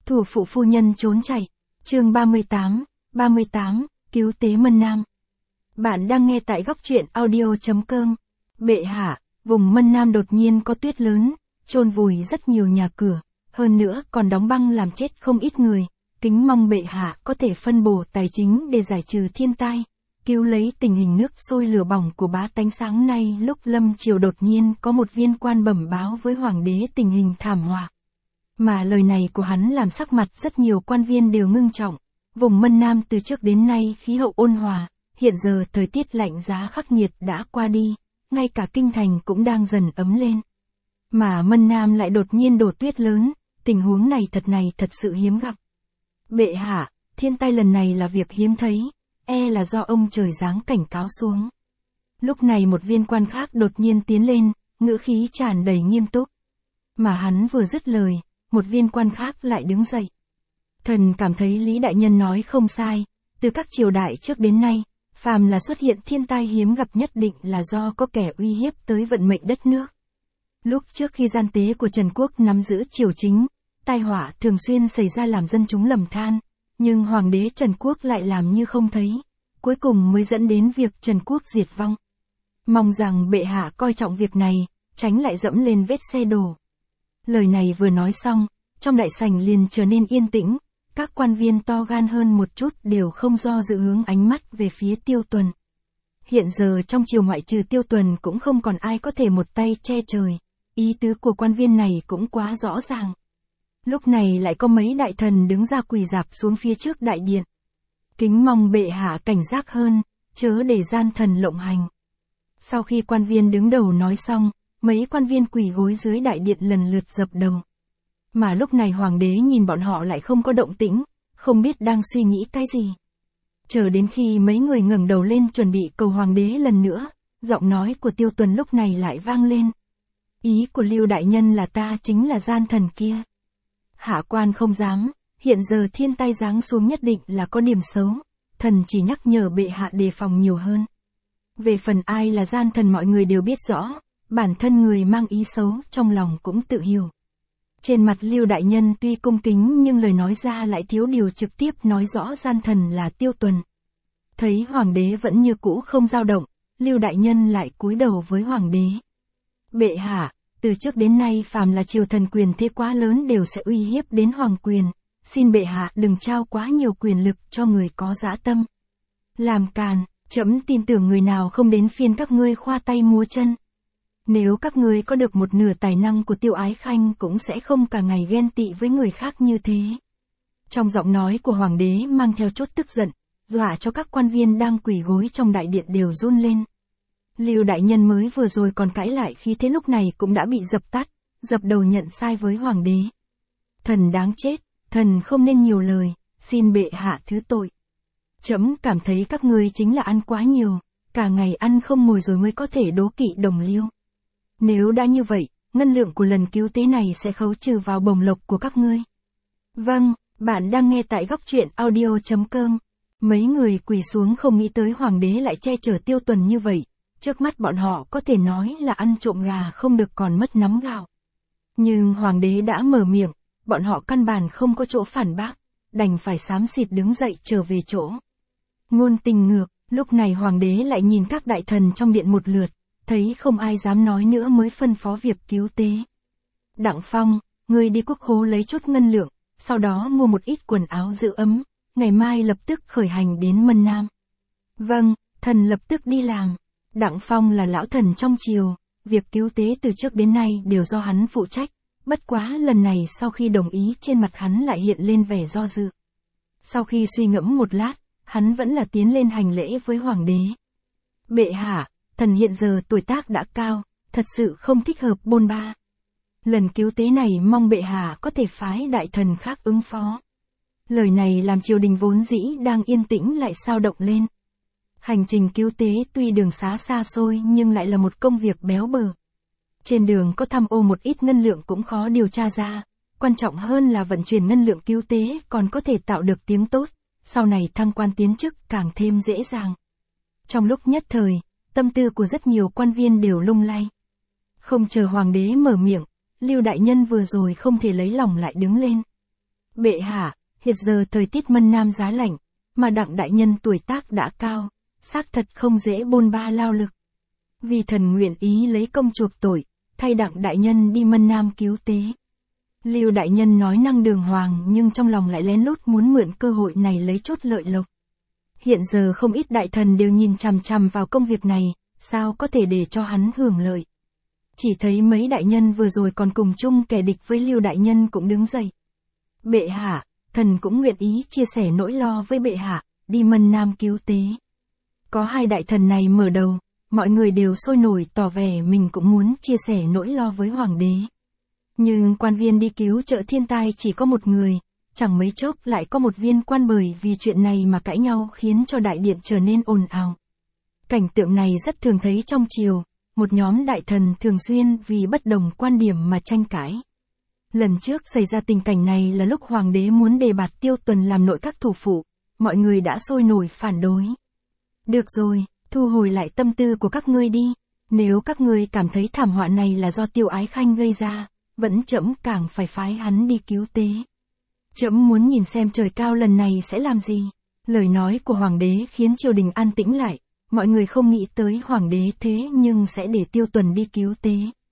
Thủ phụ phu nhân trốn chạy. Chương 38, cứu tế Mân Nam. Bạn đang nghe tại góc truyện audio.com. Bệ hạ, vùng Mân Nam đột nhiên có tuyết lớn, chôn vùi rất nhiều nhà cửa, hơn nữa còn đóng băng làm chết không ít người. Kính mong bệ hạ có thể phân bổ tài chính để giải trừ thiên tai, cứu lấy tình hình nước sôi lửa bỏng của bá tánh. Sáng nay lúc lâm chiều đột nhiên có một viên quan bẩm báo với hoàng đế tình hình thảm họa. Mà lời này của hắn làm sắc mặt rất nhiều quan viên đều ngưng trọng. Vùng Mân Nam từ trước đến nay khí hậu ôn hòa, hiện giờ thời tiết lạnh giá khắc nghiệt đã qua đi, ngay cả kinh thành cũng đang dần ấm lên. Mà Mân Nam lại đột nhiên đổ tuyết lớn, tình huống này thật sự hiếm gặp. Bệ hạ, thiên tai lần này là việc hiếm thấy, là do ông trời giáng cảnh cáo xuống. Lúc này một viên quan khác đột nhiên tiến lên, ngữ khí tràn đầy nghiêm túc. Mà hắn vừa dứt lời, một viên quan khác lại đứng dậy. Thần cảm thấy Lý Đại Nhân nói không sai, từ các triều đại trước đến nay, phàm là xuất hiện thiên tai hiếm gặp nhất định là do có kẻ uy hiếp tới vận mệnh đất nước. Lúc trước khi gian tế của Trần Quốc nắm giữ triều chính, tai họa thường xuyên xảy ra làm dân chúng lầm than, nhưng hoàng đế Trần Quốc lại làm như không thấy, cuối cùng mới dẫn đến việc Trần Quốc diệt vong. Mong rằng bệ hạ coi trọng việc này, tránh lại dẫm lên vết xe đổ. Lời này vừa nói xong, trong đại sảnh liền trở nên yên tĩnh, các quan viên to gan hơn một chút đều không do dự hướng ánh mắt về phía Tiêu Tuần. Hiện giờ trong triều ngoại trừ Tiêu Tuần cũng không còn ai có thể một tay che trời, ý tứ của quan viên này cũng quá rõ ràng. Lúc này lại có mấy đại thần đứng ra quỳ rạp xuống phía trước đại điện. Kính mong bệ hạ cảnh giác hơn, chớ để gian thần lộng hành. Sau khi quan viên đứng đầu nói xong, mấy quan viên quỳ gối dưới đại điện lần lượt dập đầu. Mà lúc này hoàng đế nhìn bọn họ lại không có động tĩnh, không biết đang suy nghĩ cái gì. Chờ đến khi mấy người ngẩng đầu lên chuẩn bị cầu hoàng đế lần nữa, giọng nói của Tiêu Tuần lúc này lại vang lên. Ý của Lưu Đại Nhân là ta chính là gian thần kia. Hạ quan không dám, hiện giờ thiên tai giáng xuống nhất định là có điểm xấu, thần chỉ nhắc nhở bệ hạ đề phòng nhiều hơn. Về phần ai là gian thần mọi người đều biết rõ, bản thân người mang ý xấu trong lòng cũng tự hiểu. Trên mặt Lưu Đại Nhân tuy cung kính nhưng lời nói ra lại thiếu điều trực tiếp nói rõ gian thần là Tiêu Tuần. Thấy hoàng đế vẫn như cũ không dao động, Lưu Đại Nhân lại cúi đầu với hoàng đế. Bệ hạ, từ trước đến nay phàm là triều thần quyền thế quá lớn đều sẽ uy hiếp đến hoàng quyền, xin bệ hạ đừng trao quá nhiều quyền lực cho người có dã tâm. Làm càn, trẫm tin tưởng người nào không đến phiên các ngươi khoa tay múa chân. Nếu các ngươi có được một nửa tài năng của Tiêu Ái Khanh cũng sẽ không cả ngày ghen tị với người khác như thế. Trong giọng nói của hoàng đế mang theo chút tức giận, dọa cho các quan viên đang quỳ gối trong đại điện đều run lên. Lưu Đại Nhân mới vừa rồi còn cãi lại khí thế lúc này cũng đã bị dập tắt, dập đầu nhận sai với hoàng đế. Thần đáng chết, thần không nên nhiều lời, xin bệ hạ thứ tội. Trẫm cảm thấy các ngươi chính là ăn quá nhiều, cả ngày ăn không ngồi rồi mới có thể đố kỵ đồng liêu. Nếu đã như vậy, ngân lượng của lần cứu tế này sẽ khấu trừ vào bổng lộc của các ngươi. Vâng, bạn đang nghe tại góc truyện audio.com. Mấy người quỳ xuống không nghĩ tới hoàng đế lại che chở Tiêu Tuần như vậy, trước mắt bọn họ có thể nói là ăn trộm gà không được còn mất nắm gạo. Nhưng hoàng đế đã mở miệng, bọn họ căn bản không có chỗ phản bác, đành phải xám xịt đứng dậy trở về chỗ. Ngôn tình ngược, lúc này hoàng đế lại nhìn các đại thần trong điện một lượt, thấy không ai dám nói nữa mới phân phó việc cứu tế. Đặng Phong, ngươi đi quốc khố lấy chút ngân lượng, sau đó mua một ít quần áo giữ ấm, ngày mai lập tức khởi hành đến Mân Nam. Vâng, thần lập tức đi làm. Đặng Phong là lão thần trong triều, việc cứu tế từ trước đến nay đều do hắn phụ trách, bất quá lần này sau khi đồng ý trên mặt hắn lại hiện lên vẻ do dự. Sau khi suy ngẫm một lát, hắn vẫn là tiến lên hành lễ với hoàng đế. Bệ hạ, thần hiện giờ tuổi tác đã cao, thật sự không thích hợp bôn ba. Lần cứu tế này mong bệ hạ có thể phái đại thần khác ứng phó. Lời này làm triều đình vốn dĩ đang yên tĩnh lại sao động lên. Hành trình cứu tế tuy đường xá xa xôi nhưng lại là một công việc béo bở. Trên đường có tham ô một ít ngân lượng cũng khó điều tra ra, quan trọng hơn là vận chuyển ngân lượng cứu tế còn có thể tạo được tiếng tốt, sau này thăng quan tiến chức càng thêm dễ dàng. Trong lúc nhất thời, tâm tư của rất nhiều quan viên đều lung lay. Không chờ hoàng đế mở miệng, Lưu Đại Nhân vừa rồi không thể lấy lòng lại đứng lên. Bệ hạ, hiện giờ thời tiết Mân Nam giá lạnh, mà Đặng đại nhân tuổi tác đã cao, xác thật không dễ bôn ba lao lực. Vì thần nguyện ý lấy công chuộc tội, thay Đặng đại nhân đi Mân Nam cứu tế. Lưu đại nhân nói năng đường hoàng nhưng trong lòng lại lén lút muốn mượn cơ hội này lấy chốt lợi lộc. Hiện giờ không ít đại thần đều nhìn chằm chằm vào công việc này, sao có thể để cho hắn hưởng lợi. Chỉ thấy mấy đại nhân vừa rồi còn cùng chung kẻ địch với Lưu đại nhân cũng đứng dậy. Bệ hạ, thần cũng nguyện ý chia sẻ nỗi lo với bệ hạ, đi Mân Nam cứu tế. Có hai đại thần này mở đầu, mọi người đều sôi nổi tỏ vẻ mình cũng muốn chia sẻ nỗi lo với hoàng đế. Nhưng quan viên đi cứu trợ thiên tai chỉ có một người, chẳng mấy chốc lại có một viên quan bởi vì chuyện này mà cãi nhau khiến cho đại điện trở nên ồn ào. Cảnh tượng này rất thường thấy trong triều, một nhóm đại thần thường xuyên vì bất đồng quan điểm mà tranh cãi. Lần trước xảy ra tình cảnh này là lúc hoàng đế muốn đề bạt Tiêu Tuần làm nội các thủ phụ, mọi người đã sôi nổi phản đối. Được rồi, thu hồi lại tâm tư của các ngươi đi, nếu các ngươi cảm thấy thảm họa này là do Tiêu Ái Khanh gây ra, vẫn trẫm càng phải phái hắn đi cứu tế. Trẫm muốn nhìn xem trời cao lần này sẽ làm gì. Lời nói của hoàng đế khiến triều đình an tĩnh lại, mọi người không nghĩ tới hoàng đế thế nhưng sẽ để Tiêu Tuần đi cứu tế.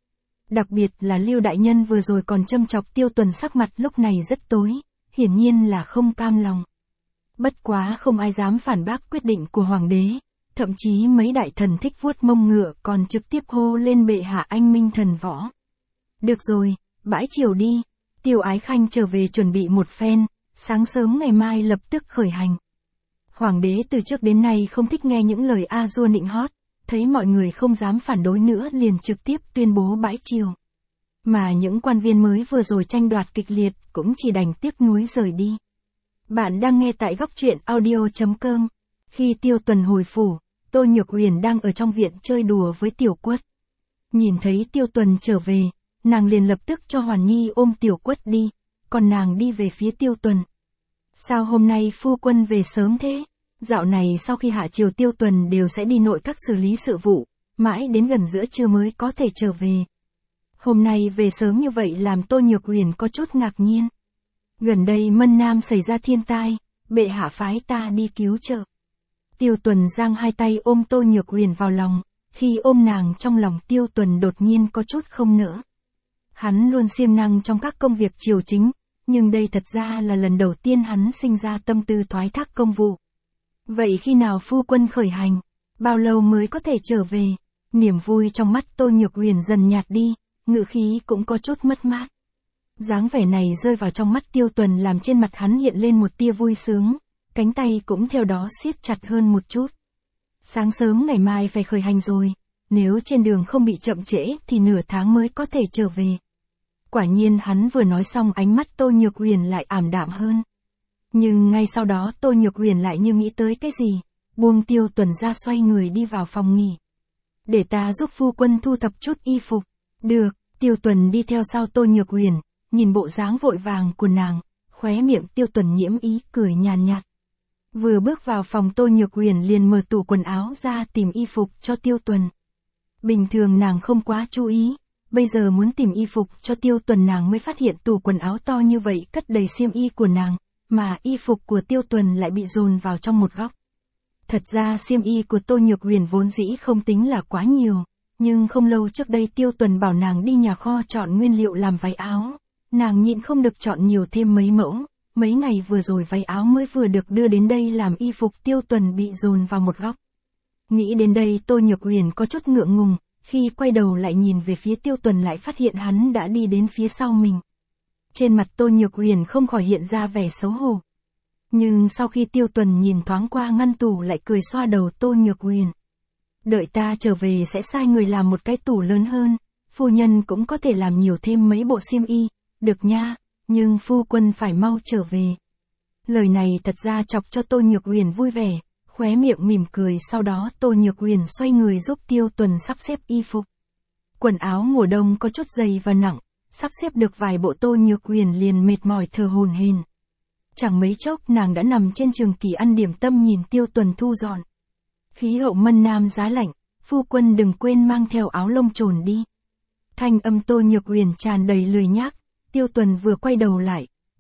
Đặc biệt là Lưu đại nhân vừa rồi còn châm chọc Tiêu Tuần, sắc mặt lúc này rất tối, hiển nhiên là không cam lòng. Bất quá không ai dám phản bác quyết định của hoàng đế, thậm chí mấy đại thần thích vuốt mông ngựa còn trực tiếp hô lên bệ hạ anh minh thần võ. Được rồi, bãi triều đi, Tiêu Ái Khanh trở về chuẩn bị một phen, sáng sớm ngày mai lập tức khởi hành. Hoàng đế từ trước đến nay không thích nghe những lời a dua nịnh hót, thấy mọi người không dám phản đối nữa liền trực tiếp tuyên bố bãi triều. Mà những quan viên mới vừa rồi tranh đoạt kịch liệt cũng chỉ đành tiếc nuối rời đi. Bạn đang nghe tại góc truyện audio.com. Khi Tiêu Tuần hồi phủ, Tô Nhược Uyển đang ở trong viện chơi đùa với Tiểu Quất. Nhìn thấy Tiêu Tuần trở về, nàng liền lập tức cho Hoàn Nhi ôm Tiểu Quất đi, còn nàng đi về phía Tiêu Tuần. Sao hôm nay phu quân về sớm thế? Dạo này sau khi hạ triều Tiêu Tuần đều sẽ đi nội các xử lý sự vụ, mãi đến gần giữa trưa mới có thể trở về. Hôm nay về sớm như vậy làm Tô Nhược Uyển có chút ngạc nhiên. Gần đây Mân Nam xảy ra thiên tai, bệ hạ phái ta đi cứu trợ. Tiêu Tuần giang hai tay ôm Tô Nhược Uyển vào lòng, khi ôm nàng trong lòng Tiêu Tuần đột nhiên có chút không nỡ. Hắn luôn siêng năng trong các công việc triều chính, nhưng đây thật ra là lần đầu tiên hắn sinh ra tâm tư thoái thác công vụ. Vậy khi nào phu quân khởi hành? Bao lâu mới có thể trở về? Niềm vui trong mắt Tô Nhược Uyển dần nhạt đi, ngữ khí cũng có chút mất mát. Dáng vẻ này rơi vào trong mắt Tiêu Tuần làm trên mặt hắn hiện lên một tia vui sướng, cánh tay cũng theo đó siết chặt hơn một chút. Sáng sớm ngày mai phải khởi hành rồi, nếu trên đường không bị chậm trễ thì nửa tháng mới có thể trở về. Quả nhiên hắn vừa nói xong ánh mắt Tô Nhược Uyển lại ảm đạm hơn. Nhưng ngay sau đó Tô Nhược Uyển lại như nghĩ tới cái gì, buông Tiêu Tuần ra xoay người đi vào phòng nghỉ. Để ta giúp phu quân thu thập chút y phục. Được, Tiêu Tuần đi theo sau Tô Nhược Uyển, nhìn bộ dáng vội vàng của nàng, khóe miệng Tiêu Tuần nhiễm ý cười nhàn nhạt. Vừa bước vào phòng Tô Nhược Uyển liền mở tủ quần áo ra tìm y phục cho Tiêu Tuần. Bình thường nàng không quá chú ý, bây giờ muốn tìm y phục cho Tiêu Tuần nàng mới phát hiện tủ quần áo to như vậy cất đầy xiêm y của nàng, mà y phục của Tiêu Tuần lại bị dồn vào trong một góc. Thật ra xiêm y của Tô Nhược Uyển vốn dĩ không tính là quá nhiều, nhưng không lâu trước đây Tiêu Tuần bảo nàng đi nhà kho chọn nguyên liệu làm váy áo, nàng nhịn không được chọn nhiều thêm mấy mẫu, mấy ngày vừa rồi váy áo mới vừa được đưa đến đây làm y phục Tiêu Tuần bị dồn vào một góc. Nghĩ đến đây Tô Nhược Uyển có chút ngượng ngùng, khi quay đầu lại nhìn về phía Tiêu Tuần lại phát hiện hắn đã đi đến phía sau mình. Trên mặt Tô Nhược Uyển không khỏi hiện ra vẻ xấu hổ. Nhưng sau khi Tiêu Tuần nhìn thoáng qua ngăn tủ lại cười xoa đầu Tô Nhược Uyển. Đợi ta trở về sẽ sai người làm một cái tủ lớn hơn, phu nhân cũng có thể làm nhiều thêm mấy bộ xiêm y, được nha, nhưng phu quân phải mau trở về. Lời này thật ra chọc cho Tô Nhược Uyển vui vẻ, khóe miệng mỉm cười, sau đó Tô Nhược Uyển xoay người giúp Tiêu Tuần sắp xếp y phục. Quần áo mùa đông có chút dày và nặng, sắp xếp được vài bộ Tô Nhược Uyển liền mệt mỏi thở hổn hển. Chẳng mấy chốc nàng đã nằm trên trường kỷ ăn điểm tâm nhìn Tiêu Tuần thu dọn. Khí hậu Mân Nam giá lạnh, phu quân đừng quên mang theo áo lông trồn đi. Thanh âm Tô Nhược Uyển tràn đầy lười nhác, Tiêu Tuần vừa quay đầu lại,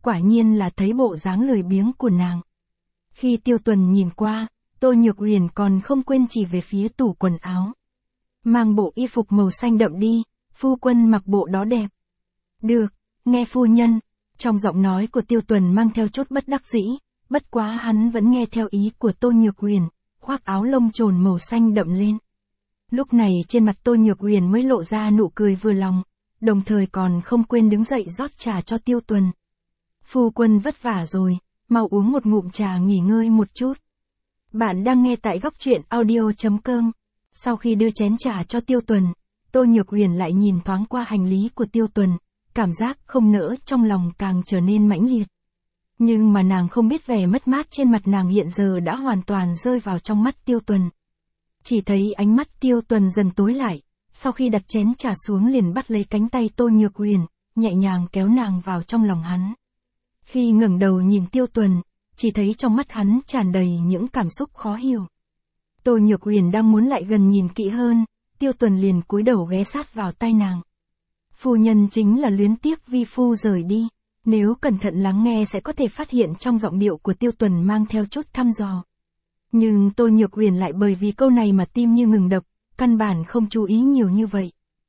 quả nhiên là thấy bộ dáng lười biếng của nàng. Khi Tiêu Tuần nhìn qua, Tô Nhược Uyển còn không quên chỉ về phía tủ quần áo. Mang bộ y phục màu xanh đậm đi, phu quân mặc bộ đó đẹp. Được, nghe phu nhân. Trong giọng nói của Tiêu Tuần mang theo chút bất đắc dĩ, bất quá hắn vẫn nghe theo ý của Tô Nhược Uyển, khoác áo lông trồn màu xanh đậm lên. Lúc này trên mặt Tô Nhược Uyển mới lộ ra nụ cười vừa lòng, đồng thời còn không quên đứng dậy rót trà cho Tiêu Tuần. Phu quân vất vả rồi, mau uống một ngụm trà nghỉ ngơi một chút. Bạn đang nghe tại góc truyện audio.com. Sau khi đưa chén trà cho Tiêu Tuần, Tô Nhược Uyển lại nhìn thoáng qua hành lý của Tiêu Tuần, cảm giác không nỡ trong lòng càng trở nên mãnh liệt. Nhưng mà nàng không biết vẻ mất mát trên mặt nàng hiện giờ đã hoàn toàn rơi vào trong mắt Tiêu Tuần. Chỉ thấy ánh mắt Tiêu Tuần dần tối lại, sau khi đặt chén trà xuống liền bắt lấy cánh tay Tô Nhược Uyển, nhẹ nhàng kéo nàng vào trong lòng hắn. Khi ngẩng đầu nhìn Tiêu Tuần, chỉ thấy trong mắt hắn tràn đầy những cảm xúc khó hiểu. Tô Nhược Uyển đang muốn lại gần nhìn kỹ hơn, Tiêu Tuần liền cúi đầu ghé sát vào tai nàng. Phu nhân chính là luyến tiếc vi phu rời đi, nếu cẩn thận lắng nghe sẽ có thể phát hiện trong giọng điệu của Tiêu Tuần mang theo chút thăm dò. Nhưng Tô Nhược Uyển lại bởi vì câu này mà tim như ngừng đập, căn bản không chú ý nhiều như vậy.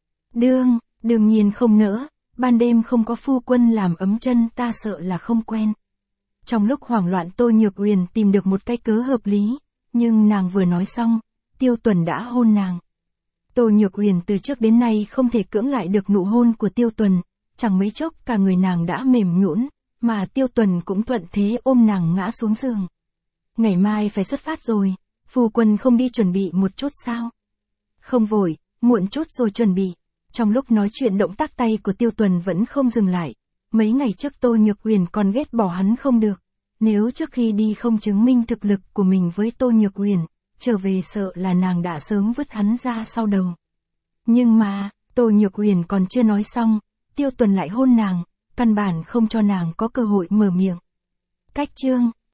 Đương nhiên không nỡ, ban đêm không có phu quân làm ấm chân ta sợ là không quen. Trong lúc hoảng loạn Tô Nhược Uyển tìm được một cái cớ hợp lý, nhưng nàng vừa nói xong, Tiêu Tuần đã hôn nàng. Tô Nhược Uyển từ trước đến nay không thể cưỡng lại được nụ hôn của Tiêu Tuần, chẳng mấy chốc cả người nàng đã mềm nhũn, mà Tiêu Tuần cũng thuận thế ôm nàng ngã xuống giường. Ngày mai phải xuất phát rồi, phu quân không đi chuẩn bị một chút sao? Không vội, muộn chút rồi chuẩn bị. Trong lúc nói chuyện động tác tay của Tiêu Tuần vẫn không dừng lại. Mấy ngày trước Tô Nhược Uyển còn ghét bỏ hắn không được. Nếu trước khi đi không chứng minh thực lực của mình với Tô Nhược Uyển, trở về sợ là nàng đã sớm vứt hắn ra sau đầu. Nhưng mà, Tô Nhược Uyển còn chưa nói xong, Tiêu Tuần lại hôn nàng, căn bản không cho nàng có cơ hội mở miệng. Cách chương